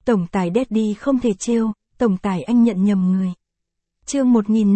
Tổng tài Daddy không thể trêu, tổng tài anh nhận nhầm người. Chương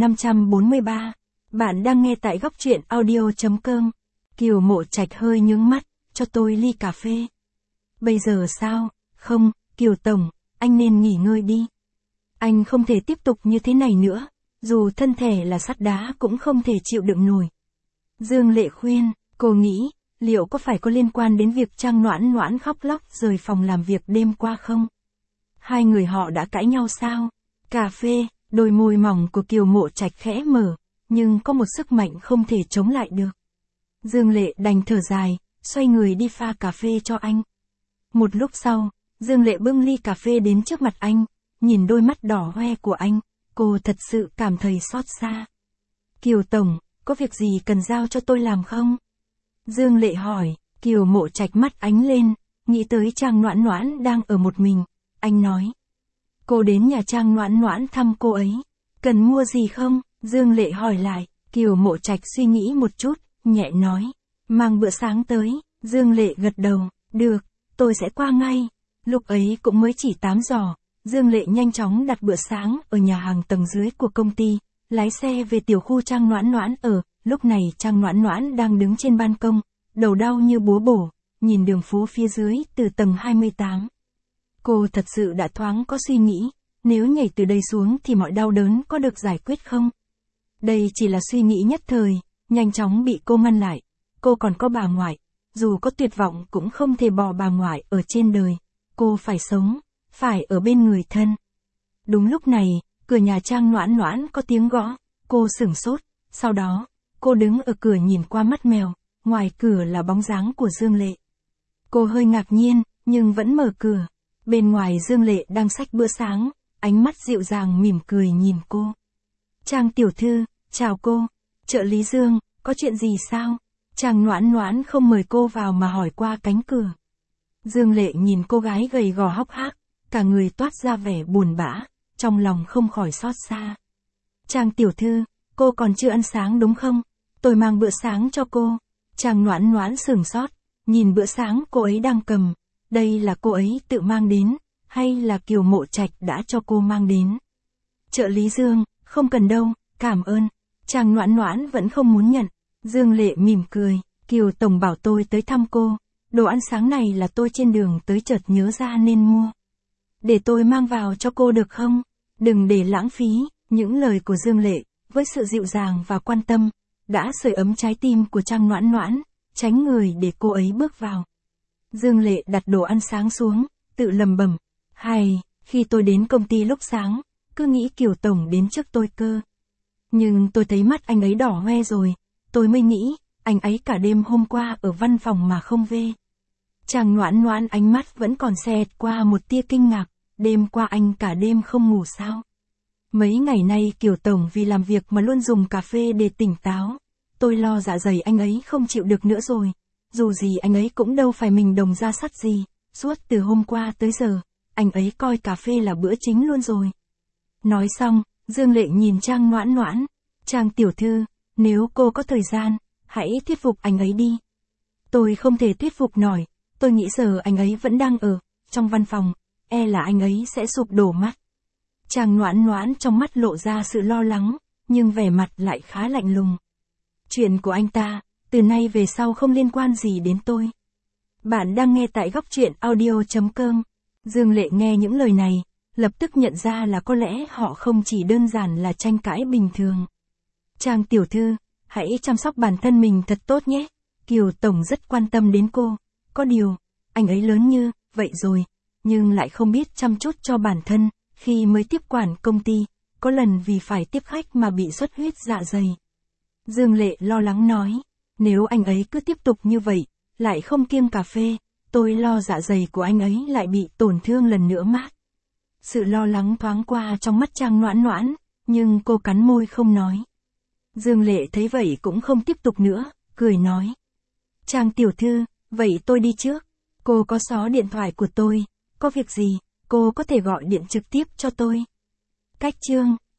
1543. Bạn đang nghe tại góc truyện audio.com. Kiều Mộ Trạch hơi nhướng mắt, cho tôi ly cà phê. Bây giờ sao? Không, Kiều Tổng, anh nên nghỉ ngơi đi. Anh không thể tiếp tục như thế này nữa, dù thân thể là sắt đá cũng không thể chịu đựng nổi. Dương Lệ khuyên, cô nghĩ, liệu có phải có liên quan đến việc Trang Noãn Noãn khóc lóc rời phòng làm việc đêm qua không? Hai người họ đã cãi nhau sao? Cà phê, đôi môi mỏng của Kiều Mộ Trạch khẽ mở, nhưng có một sức mạnh không thể chống lại được. Dương Lệ đành thở dài, xoay người đi pha cà phê cho anh. Một lúc sau, Dương Lệ bưng ly cà phê đến trước mặt anh, nhìn đôi mắt đỏ hoe của anh, cô thật sự cảm thấy xót xa. Kiều Tổng, có việc gì cần giao cho tôi làm không? Dương Lệ hỏi. Kiều Mộ Trạch mắt ánh lên, nghĩ tới Trang Noãn Noãn đang ở một mình, anh nói. Cô đến nhà Trang Noãn Noãn thăm cô ấy, cần mua gì không? Dương Lệ hỏi lại. Kiều Mộ Trạch suy nghĩ một chút, nhẹ nói, mang bữa sáng tới. Dương Lệ gật đầu, được, tôi sẽ qua ngay. Lúc ấy cũng mới chỉ 8 giờ, Dương Lệ nhanh chóng đặt bữa sáng ở nhà hàng tầng dưới của công ty, lái xe về tiểu khu Trang Noãn Noãn ở. Lúc này Trang Noãn Noãn đang đứng trên ban công, đầu đau như búa bổ, nhìn đường phố phía dưới từ tầng 28. Cô thật sự đã thoáng có suy nghĩ, nếu nhảy từ đây xuống thì mọi đau đớn có được giải quyết không? Đây chỉ là suy nghĩ nhất thời, nhanh chóng bị cô ngăn lại. Cô còn có bà ngoại, dù có tuyệt vọng cũng không thể bỏ bà ngoại ở trên đời. Cô phải sống, phải ở bên người thân. Đúng lúc này, cửa nhà Trang Noãn Noãn có tiếng gõ, cô sửng sốt, sau đó, cô đứng ở cửa nhìn qua mắt mèo, ngoài cửa là bóng dáng của Dương Lệ. Cô hơi ngạc nhiên, nhưng vẫn mở cửa. Bên ngoài Dương Lệ đang xách bữa sáng, ánh mắt dịu dàng mỉm cười nhìn cô. Trang tiểu thư, chào cô. Trợ lý Dương, có chuyện gì sao? Trang Noãn Noãn không mời cô vào mà hỏi qua cánh cửa. Dương Lệ nhìn cô gái gầy gò hốc hác, cả người toát ra vẻ buồn bã, trong lòng không khỏi xót xa. Trang tiểu thư, cô còn chưa ăn sáng đúng không? Tôi mang bữa sáng cho cô. Trang Noãn Noãn sửng sốt, nhìn bữa sáng cô ấy đang cầm. Đây là cô ấy tự mang đến, hay là Kiều Mộ Trạch đã cho cô mang đến? Trợ lý Dương, không cần đâu, cảm ơn. Trang Noãn Noãn vẫn không muốn nhận. Dương Lệ mỉm cười, Kiều Tổng bảo tôi tới thăm cô. Đồ ăn sáng này là tôi trên đường tới chợt nhớ ra nên mua. Để tôi mang vào cho cô được không? Đừng để lãng phí. Những lời của Dương Lệ, với sự dịu dàng và quan tâm, đã sưởi ấm trái tim của Trang Noãn Noãn, tránh người để cô ấy bước vào. Dương Lệ đặt đồ ăn sáng xuống, tự lầm bẩm, hay, khi tôi đến công ty lúc sáng, cứ nghĩ Kiều Tổng đến trước tôi cơ. Nhưng tôi thấy mắt anh ấy đỏ hoe rồi, tôi mới nghĩ, anh ấy cả đêm hôm qua ở văn phòng mà không về. Trang Noãn Noãn ánh mắt vẫn còn xẹt qua một tia kinh ngạc, đêm qua anh cả đêm không ngủ sao? Mấy ngày nay Kiều Tổng vì làm việc mà luôn dùng cà phê để tỉnh táo. Tôi lo dạ dày anh ấy không chịu được nữa rồi. Dù gì anh ấy cũng đâu phải mình đồng ra sắt gì. Suốt từ hôm qua tới giờ, anh ấy coi cà phê là bữa chính luôn rồi. Nói xong, Dương Lệ nhìn Trang Noãn Noãn. Trang tiểu thư, nếu cô có thời gian, hãy thuyết phục anh ấy đi. Tôi không thể thuyết phục nổi. Tôi nghĩ giờ anh ấy vẫn đang ở trong văn phòng. E là anh ấy sẽ sụp đổ mắt. Trang Noãn Noãn trong mắt lộ ra sự lo lắng, nhưng vẻ mặt lại khá lạnh lùng. Chuyện của anh ta, từ nay về sau không liên quan gì đến tôi. Bạn đang nghe tại góc truyện audio.com. Dương Lệ nghe những lời này, lập tức nhận ra là có lẽ họ không chỉ đơn giản là tranh cãi bình thường. Trang tiểu thư, hãy chăm sóc bản thân mình thật tốt nhé. Kiều Tổng rất quan tâm đến cô. Có điều, anh ấy lớn như vậy rồi, nhưng lại không biết chăm chút cho bản thân. Khi mới tiếp quản công ty, có lần vì phải tiếp khách mà bị xuất huyết dạ dày. Dương Lệ lo lắng nói, nếu anh ấy cứ tiếp tục như vậy, lại không kiêng cà phê, tôi lo dạ dày của anh ấy lại bị tổn thương lần nữa mát. Sự lo lắng thoáng qua trong mắt Trang Noãn Noãn, nhưng cô cắn môi không nói. Dương Lệ thấy vậy cũng không tiếp tục nữa, cười nói. Trang tiểu thư, vậy tôi đi trước. Cô có số điện thoại của tôi, có việc gì, cô có thể gọi điện trực tiếp cho tôi. Cách chương